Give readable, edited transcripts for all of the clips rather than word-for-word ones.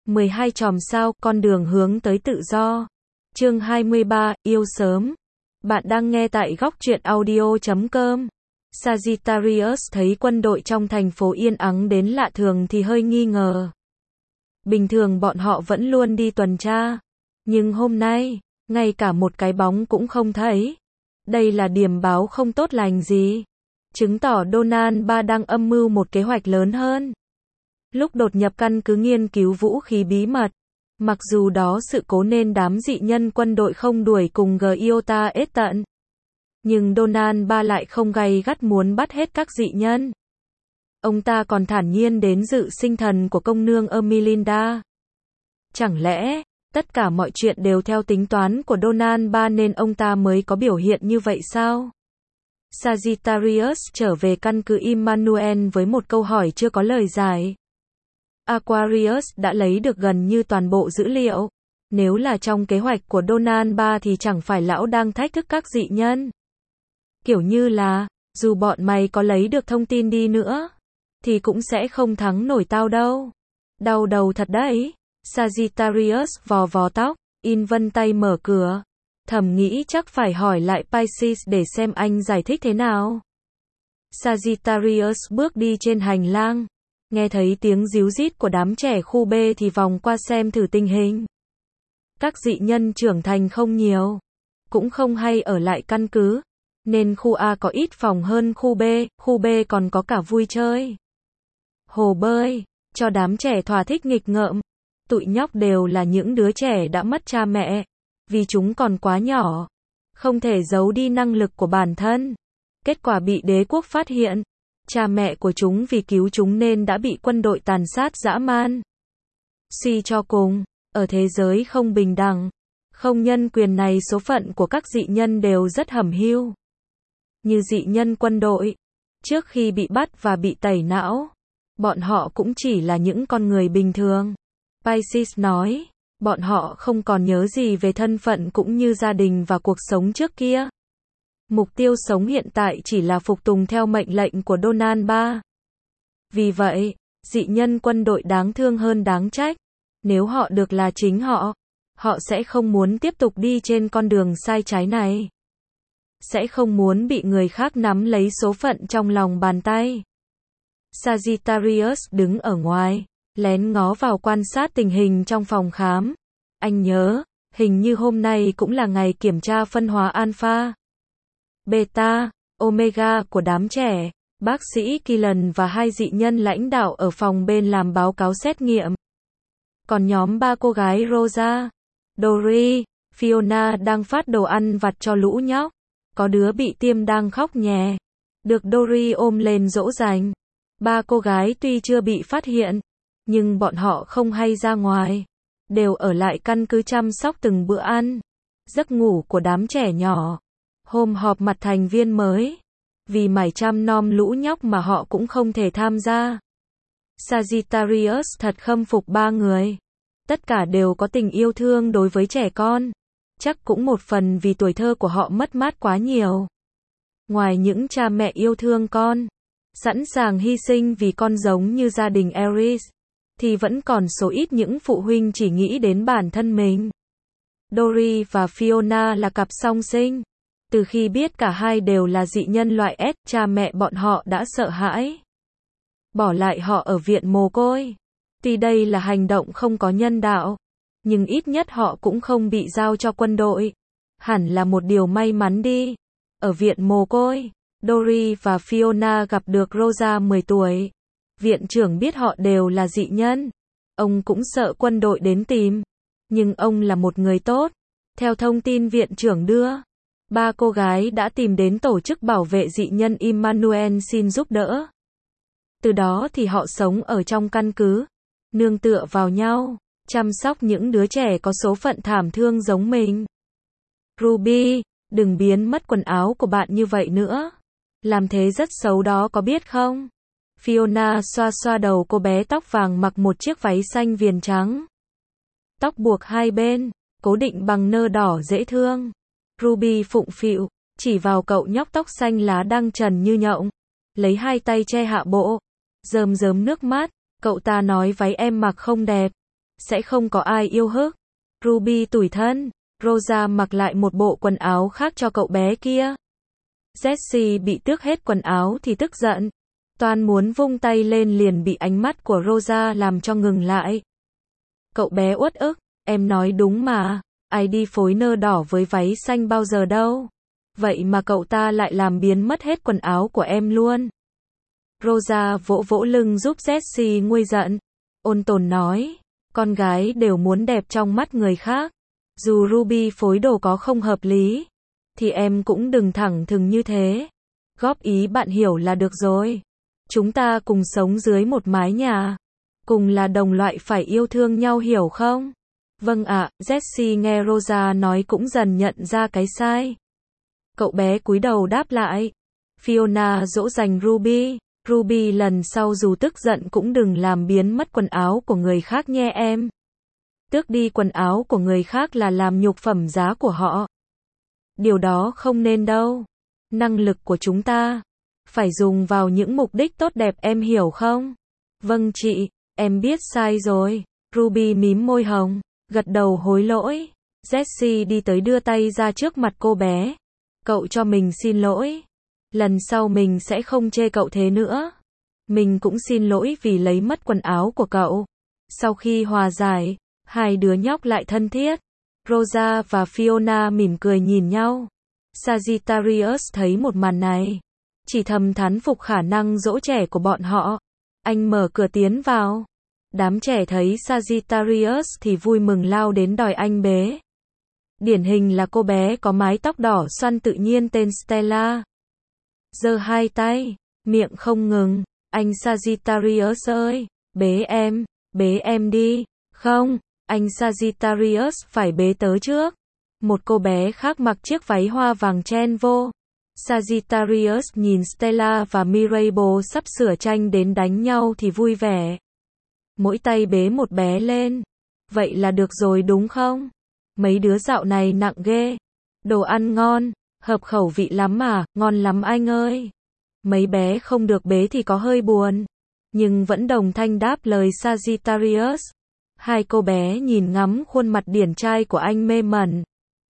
12 chòm sao, con đường hướng tới tự do. Chương 23, yêu sớm. Bạn đang nghe tại góc truyện audio.com. Sagittarius thấy quân đội trong thành phố yên ắng đến lạ thường thì hơi nghi ngờ. Bình thường bọn họ vẫn luôn đi tuần tra. Nhưng hôm nay, ngay cả một cái bóng cũng không thấy. Đây là điểm báo không tốt lành gì. Chứng tỏ Donald Ba đang âm mưu một kế hoạch lớn hơn. Lúc đột nhập căn cứ nghiên cứu vũ khí bí mật, mặc dù đó sự cố nên đám dị nhân quân đội không đuổi cùng Giota ết tận. Nhưng Donald Ba lại không gay gắt muốn bắt hết các dị nhân. Ông ta còn thản nhiên đến dự sinh thần của công nương Ermelinda. Chẳng lẽ, tất cả mọi chuyện đều theo tính toán của Donald Ba nên ông ta mới có biểu hiện như vậy sao? Sagittarius trở về căn cứ Immanuel với một câu hỏi chưa có lời giải. Aquarius đã lấy được gần như toàn bộ dữ liệu. Nếu là trong kế hoạch của Donald Ba thì chẳng phải lão đang thách thức các dị nhân. Kiểu như là, dù bọn mày có lấy được thông tin đi nữa, thì cũng sẽ không thắng nổi tao đâu. Đau đầu thật đấy. Sagittarius vò vò tóc, in vân tay mở cửa. Thầm nghĩ chắc phải hỏi lại Pisces để xem anh giải thích thế nào. Sagittarius bước đi trên hành lang. Nghe thấy tiếng ríu rít của đám trẻ khu B thì vòng qua xem thử tình hình. Các dị nhân trưởng thành không nhiều, cũng không hay ở lại căn cứ, nên khu A có ít phòng hơn khu B còn có cả vui chơi. Hồ bơi, cho đám trẻ thỏa thích nghịch ngợm. Tụi nhóc đều là những đứa trẻ đã mất cha mẹ, vì chúng còn quá nhỏ, không thể giấu đi năng lực của bản thân. Kết quả bị đế quốc phát hiện. Cha mẹ của chúng vì cứu chúng nên đã bị quân đội tàn sát dã man. Suy cho cùng, ở thế giới không bình đẳng, không nhân quyền này số phận của các dị nhân đều rất hẩm hiu. Như dị nhân quân đội, trước khi bị bắt và bị tẩy não, bọn họ cũng chỉ là những con người bình thường. Pisces nói, bọn họ không còn nhớ gì về thân phận cũng như gia đình và cuộc sống trước kia. Mục tiêu sống hiện tại chỉ là phục tùng theo mệnh lệnh của Donald Ba. Vì vậy, dị nhân quân đội đáng thương hơn đáng trách. Nếu họ được là chính họ sẽ không muốn tiếp tục đi trên con đường sai trái này. Sẽ không muốn bị người khác nắm lấy số phận trong lòng bàn tay. Sagittarius đứng ở ngoài, lén ngó vào quan sát tình hình trong phòng khám. Anh nhớ, hình như hôm nay cũng là ngày kiểm tra phân hóa alpha, beta, omega của đám trẻ. Bác sĩ Killen và hai dị nhân lãnh đạo ở phòng bên làm báo cáo xét nghiệm. Còn nhóm ba cô gái Rosa, Dory, Fiona đang phát đồ ăn vặt cho lũ nhóc. Có đứa bị tiêm đang khóc nhè. Được Dory ôm lên dỗ dành. Ba cô gái tuy chưa bị phát hiện, nhưng bọn họ không hay ra ngoài. Đều ở lại căn cứ chăm sóc từng bữa ăn. Giấc ngủ của đám trẻ nhỏ. Hôm họp mặt thành viên mới, vì mải chăm nom lũ nhóc mà họ cũng không thể tham gia. Sagittarius thật khâm phục ba người. Tất cả đều có tình yêu thương đối với trẻ con. Chắc cũng một phần vì tuổi thơ của họ mất mát quá nhiều. Ngoài những cha mẹ yêu thương con, sẵn sàng hy sinh vì con giống như gia đình Aries, thì vẫn còn số ít những phụ huynh chỉ nghĩ đến bản thân mình. Dory và Fiona là cặp song sinh. Từ khi biết cả hai đều là dị nhân loại S, cha mẹ bọn họ đã sợ hãi. Bỏ lại họ ở viện mồ côi. Tuy đây là hành động không có nhân đạo, nhưng ít nhất họ cũng không bị giao cho quân đội. Hẳn là một điều may mắn đi. Ở viện mồ côi, Dory và Fiona gặp được Rosa 10 tuổi. Viện trưởng biết họ đều là dị nhân. Ông cũng sợ quân đội đến tìm. Nhưng ông là một người tốt. Theo thông tin viện trưởng đưa, ba cô gái đã tìm đến tổ chức bảo vệ dị nhân Immanuel xin giúp đỡ. Từ đó thì họ sống ở trong căn cứ, nương tựa vào nhau, chăm sóc những đứa trẻ có số phận thảm thương giống mình. Ruby, đừng biến mất quần áo của bạn như vậy nữa. Làm thế rất xấu đó có biết không? Fiona xoa xoa đầu cô bé tóc vàng mặc một chiếc váy xanh viền trắng. Tóc buộc hai bên, cố định bằng nơ đỏ dễ thương. Ruby phụng phịu, chỉ vào cậu nhóc tóc xanh lá đang trần như nhộng. Lấy hai tay che hạ bộ, rơm rớm nước mắt. Cậu ta nói váy em mặc không đẹp. sẽ không có ai yêu hức. Ruby tủi thân. Rosa mặc lại một bộ quần áo khác cho cậu bé kia. Jessie bị tước hết quần áo thì tức giận. Toan muốn vung tay lên liền bị ánh mắt của Rosa làm cho ngừng lại. Cậu bé uất ức, em nói đúng mà, ai đi phối nơ đỏ với váy xanh bao giờ đâu. Vậy mà cậu ta lại làm biến mất hết quần áo của em luôn. Rosa vỗ vỗ lưng giúp Jessie nguôi giận. Ôn tồn nói, con gái đều muốn đẹp trong mắt người khác. Dù Ruby phối đồ có không hợp lý, thì em cũng đừng thẳng thừng như thế. Góp ý bạn hiểu là được rồi. Chúng ta cùng sống dưới một mái nhà. Cùng là đồng loại phải yêu thương nhau hiểu không? Vâng ạ, Jessie nghe Rosa nói cũng dần nhận ra cái sai. Cậu bé cúi đầu đáp lại. Fiona dỗ dành Ruby. Ruby lần sau dù tức giận cũng đừng làm biến mất quần áo của người khác nhé em. Tước đi quần áo của người khác là làm nhục phẩm giá của họ. Điều đó không nên đâu. Năng lực của chúng ta phải dùng vào những mục đích tốt đẹp em hiểu không? Vâng chị, em biết sai rồi. Ruby mím môi hồng, gật đầu hối lỗi. Jessie đi tới đưa tay ra trước mặt cô bé. Cậu cho mình xin lỗi. Lần sau mình sẽ không chê cậu thế nữa. Mình cũng xin lỗi vì lấy mất quần áo của cậu. Sau khi hòa giải, hai đứa nhóc lại thân thiết. Rosa và Fiona mỉm cười nhìn nhau. Sagittarius thấy một màn này, chỉ thầm thán phục khả năng dỗ trẻ của bọn họ. Anh mở cửa tiến vào. Đám trẻ thấy Sagittarius thì vui mừng lao đến đòi anh bế. Điển hình là cô bé có mái tóc đỏ xoăn tự nhiên tên Stella. Giơ hai tay, miệng không ngừng. Anh Sagittarius ơi, bế em đi. Không, anh Sagittarius phải bế tớ trước. Một cô bé khác mặc chiếc váy hoa vàng chen vô. Sagittarius nhìn Stella và Mirabel sắp sửa tranh đến đánh nhau thì vui vẻ. Mỗi tay bế một bé lên. Vậy là được rồi đúng không? Mấy đứa dạo này nặng ghê. Đồ ăn ngon, hợp khẩu vị lắm mà, ngon lắm anh ơi. Mấy bé không được bế thì có hơi buồn. Nhưng vẫn đồng thanh đáp lời Sagittarius. Hai cô bé nhìn ngắm khuôn mặt điển trai của anh mê mẩn.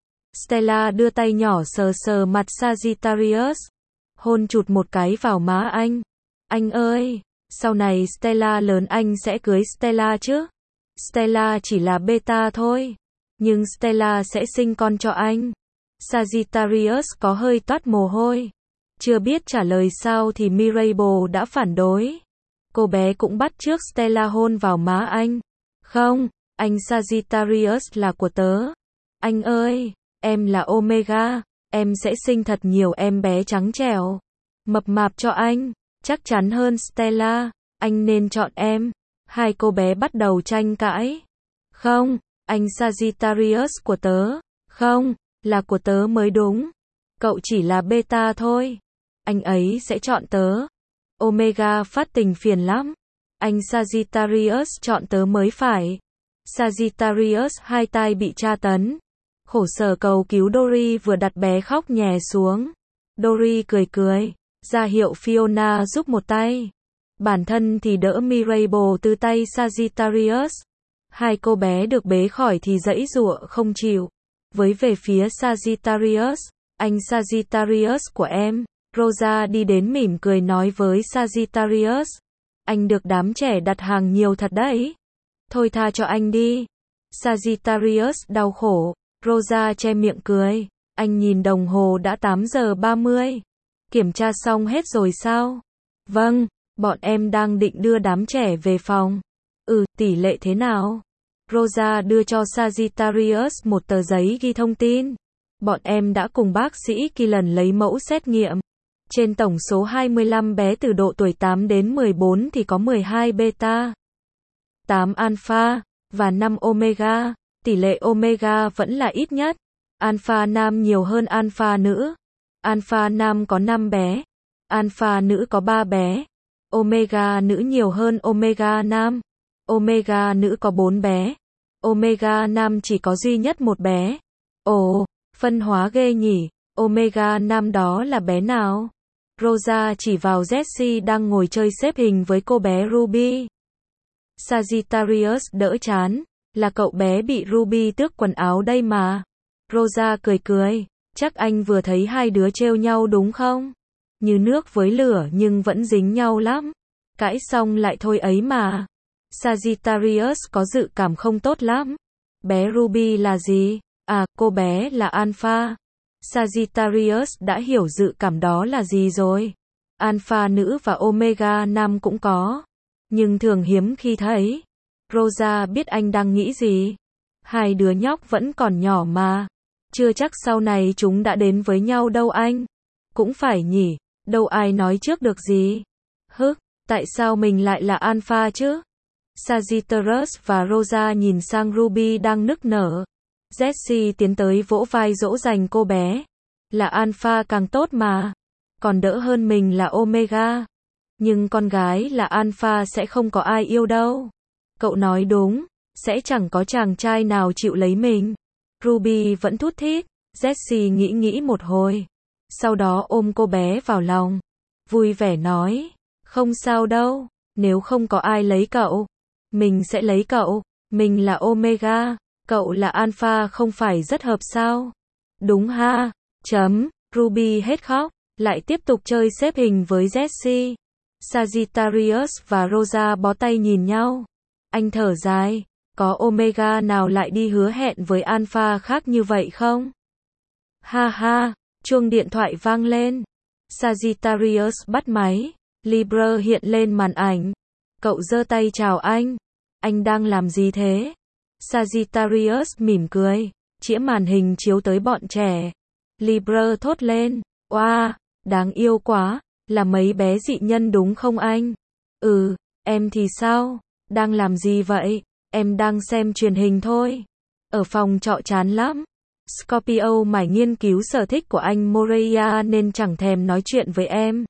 Stella đưa tay nhỏ sờ sờ mặt Sagittarius. Hôn chụt một cái vào má anh. Anh ơi, sau này Stella lớn anh sẽ cưới Stella chứ? Stella chỉ là beta thôi. Nhưng Stella sẽ sinh con cho anh. Sagittarius có hơi toát mồ hôi. Chưa biết trả lời sao thì Mirabel đã phản đối. Cô bé cũng bắt chước Stella hôn vào má anh. Không, anh Sagittarius là của tớ. Anh ơi, em là Omega. Em sẽ sinh thật nhiều em bé trắng trẻo, mập mạp cho anh. Chắc chắn hơn Stella. Anh nên chọn em. Hai cô bé bắt đầu tranh cãi. Không, anh Sagittarius của tớ. Không, là của tớ mới đúng. Cậu chỉ là beta thôi. Anh ấy sẽ chọn tớ. Omega phát tình phiền lắm. Anh Sagittarius chọn tớ mới phải. Sagittarius hai tai bị tra tấn. Khổ sở cầu cứu Dory vừa đặt bé khóc nhè xuống. Dory cười cười, ra hiệu Fiona giúp một tay. Bản thân thì đỡ Mirabel từ tay Sagittarius. Hai cô bé được bế khỏi thì giãy giụa không chịu. Với về phía Sagittarius, anh Sagittarius của em. Rosa đi đến mỉm cười nói với Sagittarius. Anh được đám trẻ đặt hàng nhiều thật đấy. Thôi tha cho anh đi. Sagittarius đau khổ. Rosa che miệng cười. Anh nhìn đồng hồ đã 8:30. Kiểm tra xong hết rồi sao? Vâng, bọn em đang định đưa đám trẻ về phòng. Tỷ lệ thế nào? Rosa đưa cho Sagittarius một tờ giấy ghi thông tin. Bọn em đã cùng bác sĩ Killen lấy mẫu xét nghiệm. Trên tổng số 25 bé từ độ tuổi 8 đến 14 thì có 12 beta, 8 alpha và 5 omega. Tỷ lệ omega vẫn là ít nhất. Alpha nam nhiều hơn alpha nữ. Alpha nam có 5 bé. Alpha nữ có 3 bé. Omega nữ nhiều hơn omega nam. Omega nữ có 4 bé. Omega nam chỉ có duy nhất một bé. Ồ, phân hóa ghê nhỉ. Omega nam đó là bé nào? Rosa chỉ vào Jessie đang ngồi chơi xếp hình với cô bé Ruby. Sagittarius đỡ chán. Là cậu bé bị Ruby tước quần áo đây mà. Rosa cười cười. Chắc anh vừa thấy hai đứa trêu nhau đúng không? Như nước với lửa nhưng vẫn dính nhau lắm. Cãi xong lại thôi ấy mà. Sagittarius có dự cảm không tốt lắm. Bé Ruby là gì? À, cô bé là Alpha. Sagittarius đã hiểu dự cảm đó là gì rồi. Alpha nữ và Omega nam cũng có. Nhưng thường hiếm khi thấy. Rosa biết anh đang nghĩ gì. Hai đứa nhóc vẫn còn nhỏ mà. Chưa chắc sau này chúng đã đến với nhau đâu anh. Cũng phải nhỉ, đâu ai nói trước được gì. Tại sao mình lại là Alpha chứ? Sagittarius và Rosa nhìn sang Ruby đang nức nở. Jessie tiến tới vỗ vai dỗ dành cô bé. Là Alpha càng tốt mà. Còn đỡ hơn mình là Omega. Nhưng con gái là Alpha sẽ không có ai yêu đâu. Cậu nói đúng, sẽ chẳng có chàng trai nào chịu lấy mình. Ruby vẫn thút thít. Jessie nghĩ một hồi. Sau đó ôm cô bé vào lòng. Vui vẻ nói. Không sao đâu, nếu không có ai lấy cậu. Mình sẽ lấy cậu. Mình là Omega. Cậu là Alpha không phải rất hợp sao? Đúng ha. Ruby hết khóc. Lại tiếp tục chơi xếp hình với Jessie. Sagittarius và Rosa bó tay nhìn nhau. Anh thở dài. Có Omega nào lại đi hứa hẹn với Alpha khác như vậy không? Ha ha. Chuông điện thoại vang lên. Sagittarius bắt máy. Libra hiện lên màn ảnh. Cậu giơ tay chào anh. Anh đang làm gì thế? Sagittarius mỉm cười. Chĩa màn hình chiếu tới bọn trẻ. Libra thốt lên. Oa, đáng yêu quá. Là mấy bé dị nhân đúng không anh? Ừ, em thì sao? Đang làm gì vậy? Em đang xem truyền hình thôi. Ở phòng trọ chán lắm. Scorpio mải nghiên cứu sở thích của anh Moreia nên chẳng thèm nói chuyện với em.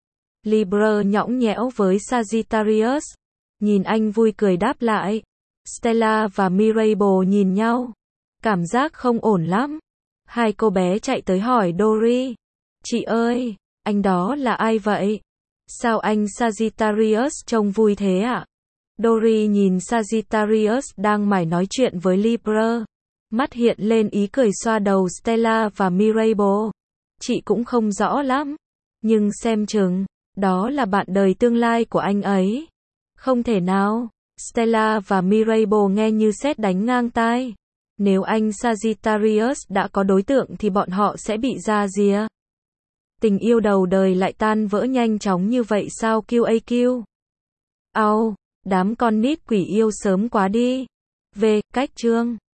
Libra nhõng nhẽo với Sagittarius. Nhìn anh vui cười đáp lại. Stella và Mirabel nhìn nhau. Cảm giác không ổn lắm. Hai cô bé chạy tới hỏi Dory. Chị ơi, anh đó là ai vậy? Sao anh Sagittarius trông vui thế ạ? Dory nhìn Sagittarius đang mải nói chuyện với Libra. Mắt hiện lên ý cười xoa đầu Stella và Mirabel. Chị cũng không rõ lắm. Nhưng xem chừng, đó là bạn đời tương lai của anh ấy. Không thể nào. Stella và Mirabel nghe như sét đánh ngang tai. Nếu anh Sagittarius đã có đối tượng thì bọn họ sẽ bị ra rìa. Tình yêu đầu đời lại tan vỡ nhanh chóng như vậy sao QAQ? Đám con nít quỷ yêu sớm quá đi. Về, cách chương.